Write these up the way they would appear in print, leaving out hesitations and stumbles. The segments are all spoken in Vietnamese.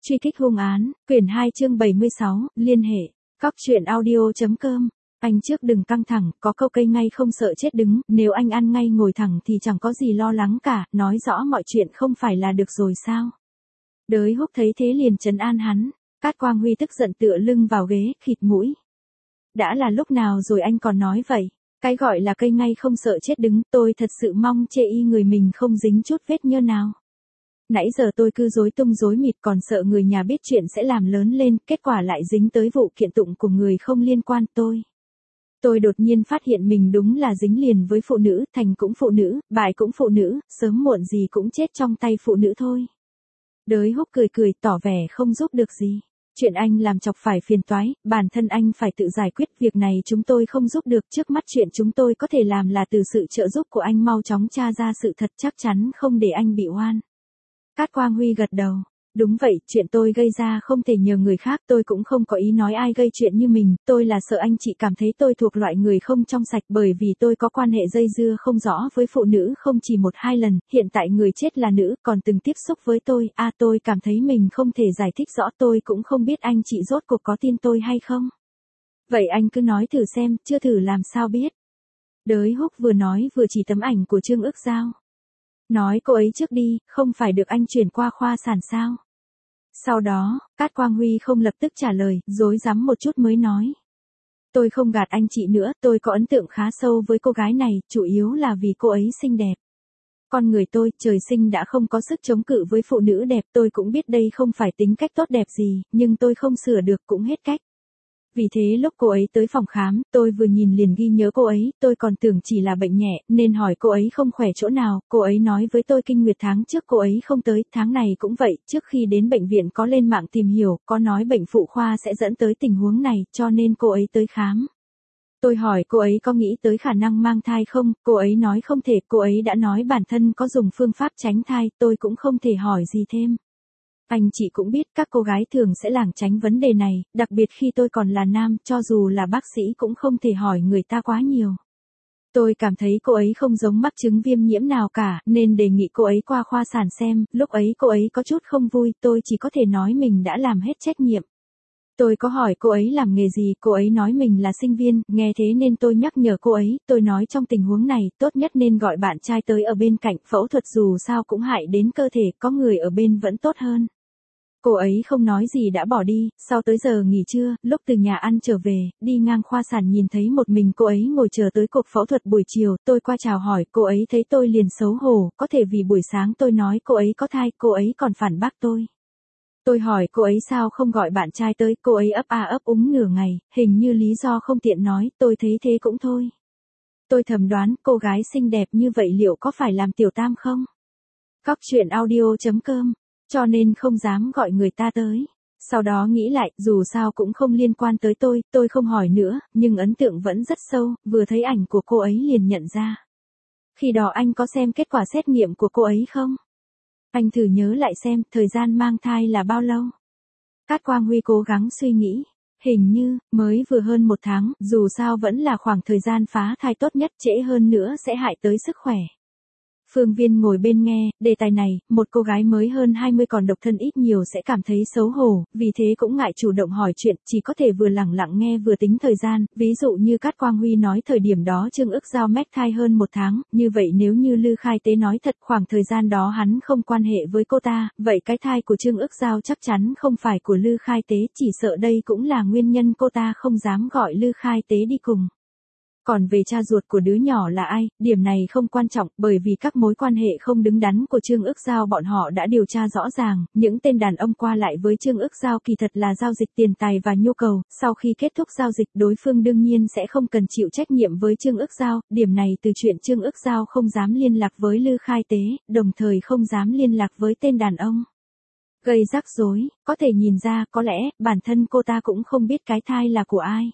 Truy kích hung án, quyển 2 chương 76, liên hệ. Cóc truyện audio.com. Anh trước đừng căng thẳng, có câu cây ngay không sợ chết đứng, nếu anh ăn ngay ngồi thẳng thì chẳng có gì lo lắng cả, nói rõ mọi chuyện không phải là được rồi sao. Đới Húc thấy thế liền trấn an hắn, Cát Quang Huy tức giận tựa lưng vào ghế, khịt mũi. Đã là lúc nào rồi anh còn nói vậy, cái gọi là cây ngay không sợ chết đứng, tôi thật sự mong chê y người mình không dính chút vết nhơ nào. Nãy giờ tôi cứ rối tung rối mịt còn sợ người nhà biết chuyện sẽ làm lớn lên, kết quả lại dính tới vụ kiện tụng của người không liên quan Tôi đột nhiên phát hiện mình đúng là dính liền với phụ nữ, thành cũng phụ nữ, bại cũng phụ nữ, sớm muộn gì cũng chết trong tay phụ nữ thôi. Đới Húc cười cười tỏ vẻ không giúp được gì. Chuyện anh làm chọc phải phiền toái, bản thân anh phải tự giải quyết, việc này chúng tôi không giúp được, trước mắt chuyện chúng tôi có thể làm là từ sự trợ giúp của anh mau chóng tra ra sự thật, chắc chắn không để anh bị oan. Cát Quang Huy gật đầu. Đúng vậy, chuyện tôi gây ra không thể nhờ người khác, tôi cũng không có ý nói ai gây chuyện như mình, tôi là sợ anh chị cảm thấy tôi thuộc loại người không trong sạch bởi vì tôi có quan hệ dây dưa không rõ với phụ nữ không chỉ một hai lần, hiện tại người chết là nữ, còn từng tiếp xúc với tôi cảm thấy mình không thể giải thích rõ, tôi cũng không biết anh chị rốt cuộc có tin tôi hay không. Vậy anh cứ nói thử xem, chưa thử làm sao biết. Đới Húc vừa nói vừa chỉ tấm ảnh của Trương Ước Giao. Nói cô ấy trước đi, không phải được anh chuyển qua khoa sản sao? Sau đó, Cát Quang Huy không lập tức trả lời, rối rắm một chút mới nói. Tôi không gạt anh chị nữa, tôi có ấn tượng khá sâu với cô gái này, chủ yếu là vì cô ấy xinh đẹp. Con người tôi, trời sinh đã không có sức chống cự với phụ nữ đẹp, tôi cũng biết đây không phải tính cách tốt đẹp gì, nhưng tôi không sửa được cũng hết cách. Vì thế lúc cô ấy tới phòng khám, tôi vừa nhìn liền ghi nhớ cô ấy, tôi còn tưởng chỉ là bệnh nhẹ, nên hỏi cô ấy không khỏe chỗ nào, cô ấy nói với tôi kinh nguyệt tháng trước cô ấy không tới, tháng này cũng vậy, trước khi đến bệnh viện có lên mạng tìm hiểu, có nói bệnh phụ khoa sẽ dẫn tới tình huống này, cho nên cô ấy tới khám. Tôi hỏi cô ấy có nghĩ tới khả năng mang thai không, cô ấy nói không thể, cô ấy đã nói bản thân có dùng phương pháp tránh thai, tôi cũng không thể hỏi gì thêm. Anh chị cũng biết các cô gái thường sẽ lảng tránh vấn đề này, đặc biệt khi tôi còn là nam, cho dù là bác sĩ cũng không thể hỏi người ta quá nhiều. Tôi cảm thấy cô ấy không giống mắc chứng viêm nhiễm nào cả, nên đề nghị cô ấy qua khoa sản xem, lúc ấy cô ấy có chút không vui, tôi chỉ có thể nói mình đã làm hết trách nhiệm. Tôi có hỏi cô ấy làm nghề gì, cô ấy nói mình là sinh viên, nghe thế nên tôi nhắc nhở cô ấy, tôi nói trong tình huống này, tốt nhất nên gọi bạn trai tới ở bên cạnh, phẫu thuật dù sao cũng hại đến cơ thể, có người ở bên vẫn tốt hơn. Cô ấy không nói gì đã bỏ đi, sau tới giờ nghỉ trưa, lúc từ nhà ăn trở về, đi ngang khoa sản nhìn thấy một mình cô ấy ngồi chờ tới cuộc phẫu thuật buổi chiều, tôi qua chào hỏi, cô ấy thấy tôi liền xấu hổ, có thể vì buổi sáng tôi nói cô ấy có thai, cô ấy còn phản bác tôi. Tôi hỏi cô ấy sao không gọi bạn trai tới, cô ấy ấp a ấp úng nửa ngày, hình như lý do không tiện nói, tôi thấy thế cũng thôi. Tôi thầm đoán, cô gái xinh đẹp như vậy liệu có phải làm tiểu tam không? Cóc truyện audio.com, cho nên không dám gọi người ta tới. Sau đó nghĩ lại, dù sao cũng không liên quan tới tôi không hỏi nữa, nhưng ấn tượng vẫn rất sâu, vừa thấy ảnh của cô ấy liền nhận ra. Khi đó anh có xem kết quả xét nghiệm của cô ấy không? Anh thử nhớ lại xem, thời gian mang thai là bao lâu? Cát Quang Huy cố gắng suy nghĩ. Hình như, mới vừa hơn 1 tháng, dù sao vẫn là khoảng thời gian phá thai tốt nhất, trễ hơn nữa sẽ hại tới sức khỏe. Phương Viên ngồi bên nghe, đề tài này, một cô gái mới hơn 20 còn độc thân ít nhiều sẽ cảm thấy xấu hổ, vì thế cũng ngại chủ động hỏi chuyện, chỉ có thể vừa lẳng lặng nghe vừa tính thời gian, ví dụ như Cát Quang Huy nói thời điểm đó Trương Ước Giao mách thai hơn 1 tháng, như vậy nếu như Lư Khai Tế nói thật khoảng thời gian đó hắn không quan hệ với cô ta, vậy cái thai của Trương Ước Giao chắc chắn không phải của Lư Khai Tế, chỉ sợ đây cũng là nguyên nhân cô ta không dám gọi Lư Khai Tế đi cùng. Còn về cha ruột của đứa nhỏ là ai, điểm này không quan trọng, bởi vì các mối quan hệ không đứng đắn của Trương Ước Giao bọn họ đã điều tra rõ ràng, những tên đàn ông qua lại với Trương Ước Giao kỳ thật là giao dịch tiền tài và nhu cầu, sau khi kết thúc giao dịch đối phương đương nhiên sẽ không cần chịu trách nhiệm với Trương Ước Giao, điểm này từ chuyện Trương Ước Giao không dám liên lạc với Lư Khai Tế, đồng thời không dám liên lạc với tên đàn ông. Gây rắc rối, có thể nhìn ra, có lẽ, bản thân cô ta cũng không biết cái thai là của ai.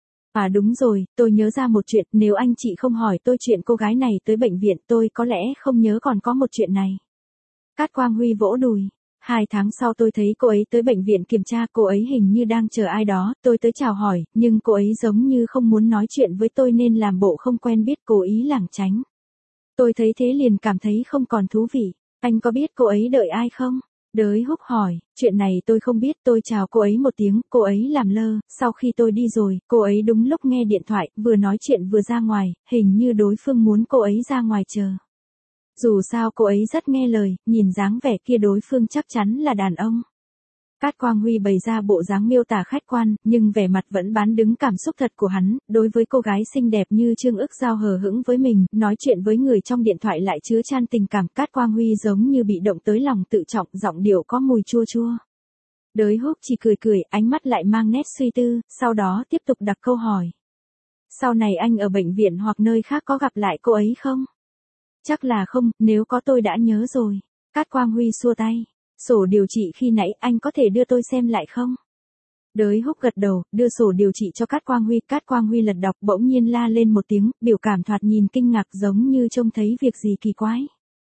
À đúng rồi, tôi nhớ ra một chuyện, nếu anh chị không hỏi tôi chuyện cô gái này tới bệnh viện tôi có lẽ không nhớ còn có một chuyện này. Cát Quang Huy vỗ đùi. 2 tháng sau tôi thấy cô ấy tới bệnh viện kiểm tra, cô ấy hình như đang chờ ai đó, tôi tới chào hỏi, nhưng cô ấy giống như không muốn nói chuyện với tôi nên làm bộ không quen biết, cố ý lảng tránh. Tôi thấy thế liền cảm thấy không còn thú vị. Anh có biết cô ấy đợi ai không? Đới Húc hỏi, chuyện này tôi không biết, tôi chào cô ấy một tiếng, cô ấy làm lơ, sau khi tôi đi rồi, cô ấy đúng lúc nghe điện thoại, vừa nói chuyện vừa ra ngoài, hình như đối phương muốn cô ấy ra ngoài chờ. Dù sao cô ấy rất nghe lời, nhìn dáng vẻ kia đối phương chắc chắn là đàn ông. Cát Quang Huy bày ra bộ dáng miêu tả khách quan, nhưng vẻ mặt vẫn bán đứng cảm xúc thật của hắn, đối với cô gái xinh đẹp như Trương Ức Giao hờ hững với mình, nói chuyện với người trong điện thoại lại chứa chan tình cảm. Cát Quang Huy giống như bị động tới lòng tự trọng, giọng điệu có mùi chua chua. Đới Húc chỉ cười cười, ánh mắt lại mang nét suy tư, sau đó tiếp tục đặt câu hỏi. Sau này anh ở bệnh viện hoặc nơi khác có gặp lại cô ấy không? Chắc là không, nếu có tôi đã nhớ rồi. Cát Quang Huy xua tay. Sổ điều trị khi nãy anh có thể đưa tôi xem lại không? Đới Húc gật đầu, đưa sổ điều trị cho Cát Quang Huy. Cát Quang Huy lật đọc bỗng nhiên la lên một tiếng, biểu cảm thoạt nhìn kinh ngạc giống như trông thấy việc gì kỳ quái.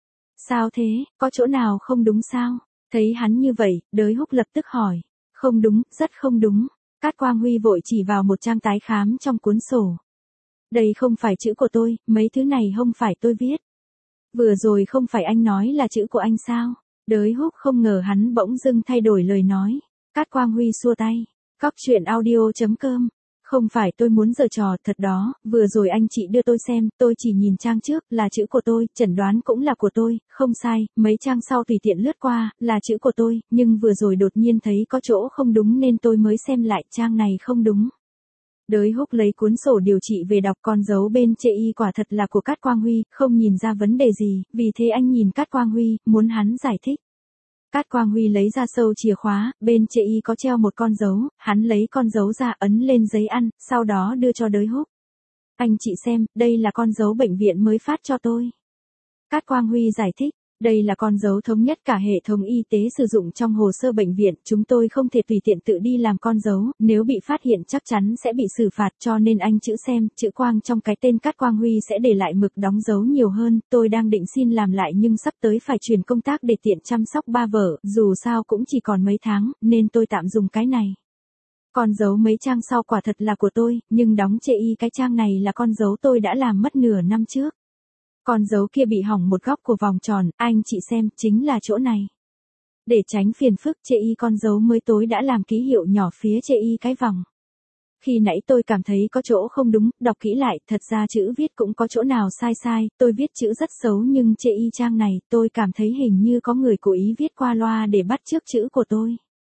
Sao thế, có chỗ nào không đúng sao? Thấy hắn như vậy, Đới Húc lập tức hỏi. Không đúng, rất không đúng. Cát Quang Huy vội chỉ vào một trang tái khám trong cuốn sổ. Đây không phải chữ của tôi, mấy thứ này không phải tôi viết. Vừa rồi không phải anh nói là chữ của anh sao? Đới Húc không ngờ hắn bỗng dưng thay đổi lời nói. Cát Quang Huy xua tay. Cóc truyện audio.com. Không phải tôi muốn giở trò, thật đó, vừa rồi anh chị đưa tôi xem, tôi chỉ nhìn trang trước, là chữ của tôi, chẩn đoán cũng là của tôi, không sai, mấy trang sau tùy tiện lướt qua, là chữ của tôi, nhưng vừa rồi đột nhiên thấy có chỗ không đúng nên tôi mới xem lại, trang này không đúng. Đới Húc lấy cuốn sổ điều trị về đọc, con dấu bên chê y quả thật là của Cát Quang Huy, không nhìn ra vấn đề gì, vì thế anh nhìn Cát Quang Huy, muốn hắn giải thích. Cát Quang Huy lấy ra sâu chìa khóa, bên chê y có treo một con dấu, hắn lấy con dấu ra ấn lên giấy ăn, sau đó đưa cho Đới Húc. Anh chị xem, đây là con dấu bệnh viện mới phát cho tôi. Cát Quang Huy giải thích. Đây là con dấu thống nhất cả hệ thống y tế sử dụng trong hồ sơ bệnh viện, chúng tôi không thể tùy tiện tự đi làm con dấu, nếu bị phát hiện chắc chắn sẽ bị xử phạt, cho nên anh chữ xem, chữ Quang trong cái tên Cát Quang Huy sẽ để lại mực đóng dấu nhiều hơn, tôi đang định xin làm lại nhưng sắp tới phải chuyển công tác để tiện chăm sóc ba vợ, dù sao cũng chỉ còn mấy tháng, nên tôi tạm dùng cái này. Con dấu mấy trang sau quả thật là của tôi, nhưng đóng chê y cái trang này là con dấu tôi đã làm mất nửa năm trước. Con dấu kia bị hỏng một góc của vòng tròn, anh chị xem, chính là chỗ này. Để tránh phiền phức, chê y con dấu mới tối đã làm ký hiệu nhỏ phía chê y cái vòng. Khi nãy tôi cảm thấy có chỗ không đúng, đọc kỹ lại, thật ra chữ viết cũng có chỗ nào sai sai, tôi viết chữ rất xấu nhưng chê y trang này, tôi cảm thấy hình như có người cố ý viết qua loa để bắt chước chữ của tôi.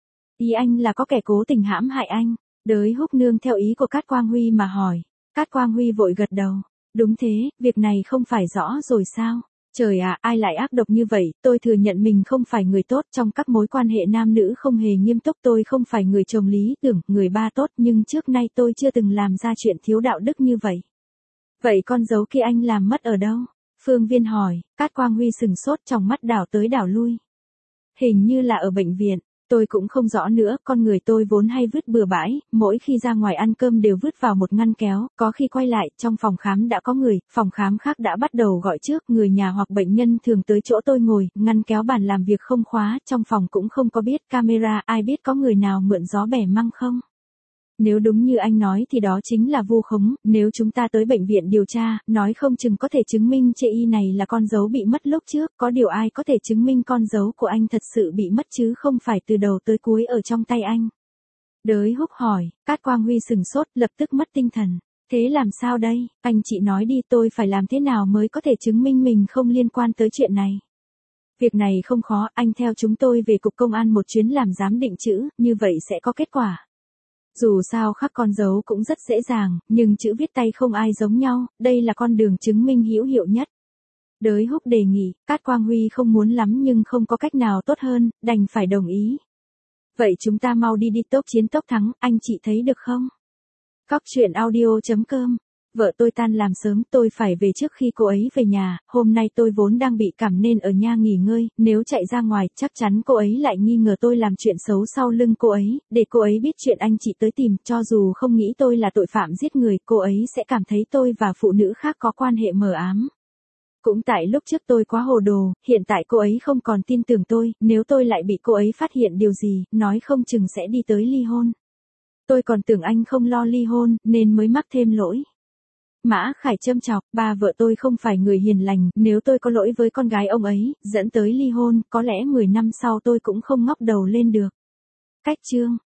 Ý anh là có kẻ cố tình hãm hại anh. Đới Húc nương theo ý của Cát Quang Huy mà hỏi. Cát Quang Huy vội gật đầu. Đúng thế, việc này không phải rõ rồi sao? Trời ạ, ai lại ác độc như vậy, tôi thừa nhận mình không phải người tốt, trong các mối quan hệ nam nữ không hề nghiêm túc, tôi không phải người chồng lý tưởng, người ba tốt, nhưng trước nay tôi chưa từng làm ra chuyện thiếu đạo đức như vậy. Vậy con dấu kia anh làm mất ở đâu? Phương Viên hỏi. Cát Quang Huy sừng sốt, trong mắt đảo tới đảo lui. Hình như là ở bệnh viện. Tôi cũng không rõ nữa, con người tôi vốn hay vứt bừa bãi, mỗi khi ra ngoài ăn cơm đều vứt vào một ngăn kéo, có khi quay lại, trong phòng khám đã có người, phòng khám khác đã bắt đầu gọi trước, người nhà hoặc bệnh nhân thường tới chỗ tôi ngồi, ngăn kéo bàn làm việc không khóa, trong phòng cũng không có biết camera, ai biết có người nào mượn gió bẻ măng không? Nếu đúng như anh nói thì đó chính là vu khống, nếu chúng ta tới bệnh viện điều tra, nói không chừng có thể chứng minh chê y này là con dấu bị mất lúc trước, có điều ai có thể chứng minh con dấu của anh thật sự bị mất chứ không phải từ đầu tới cuối ở trong tay anh. Đới Húc hỏi, Cát Quang Huy sừng sốt, lập tức mất tinh thần. Thế làm sao đây, anh chị nói đi, tôi phải làm thế nào mới có thể chứng minh mình không liên quan tới chuyện này. Việc này không khó, anh theo chúng tôi về cục công an một chuyến làm giám định chữ, như vậy sẽ có kết quả. Dù sao khắc con dấu cũng rất dễ dàng, nhưng chữ viết tay không ai giống nhau, đây là con đường chứng minh hữu hiệu nhất. Đới Húc đề nghị, Cát Quang Huy không muốn lắm nhưng không có cách nào tốt hơn, đành phải đồng ý. Vậy chúng ta mau đi tốc chiến tốc thắng, anh chị thấy được không? Cóc truyện audio.com. Vợ tôi tan làm sớm, tôi phải về trước khi cô ấy về nhà, hôm nay tôi vốn đang bị cảm nên ở nhà nghỉ ngơi, nếu chạy ra ngoài, chắc chắn cô ấy lại nghi ngờ tôi làm chuyện xấu sau lưng cô ấy, để cô ấy biết chuyện anh chị tới tìm, cho dù không nghĩ tôi là tội phạm giết người, cô ấy sẽ cảm thấy tôi và phụ nữ khác có quan hệ mờ ám. Cũng tại lúc trước tôi quá hồ đồ, hiện tại cô ấy không còn tin tưởng tôi, nếu tôi lại bị cô ấy phát hiện điều gì, nói không chừng sẽ đi tới ly hôn. Tôi còn tưởng anh không lo ly hôn, nên mới mắc thêm lỗi. Mã Khải châm chọc, ba vợ tôi không phải người hiền lành, nếu tôi có lỗi với con gái ông ấy, dẫn tới ly hôn, có lẽ 10 năm sau tôi cũng không ngóc đầu lên được. Cách chương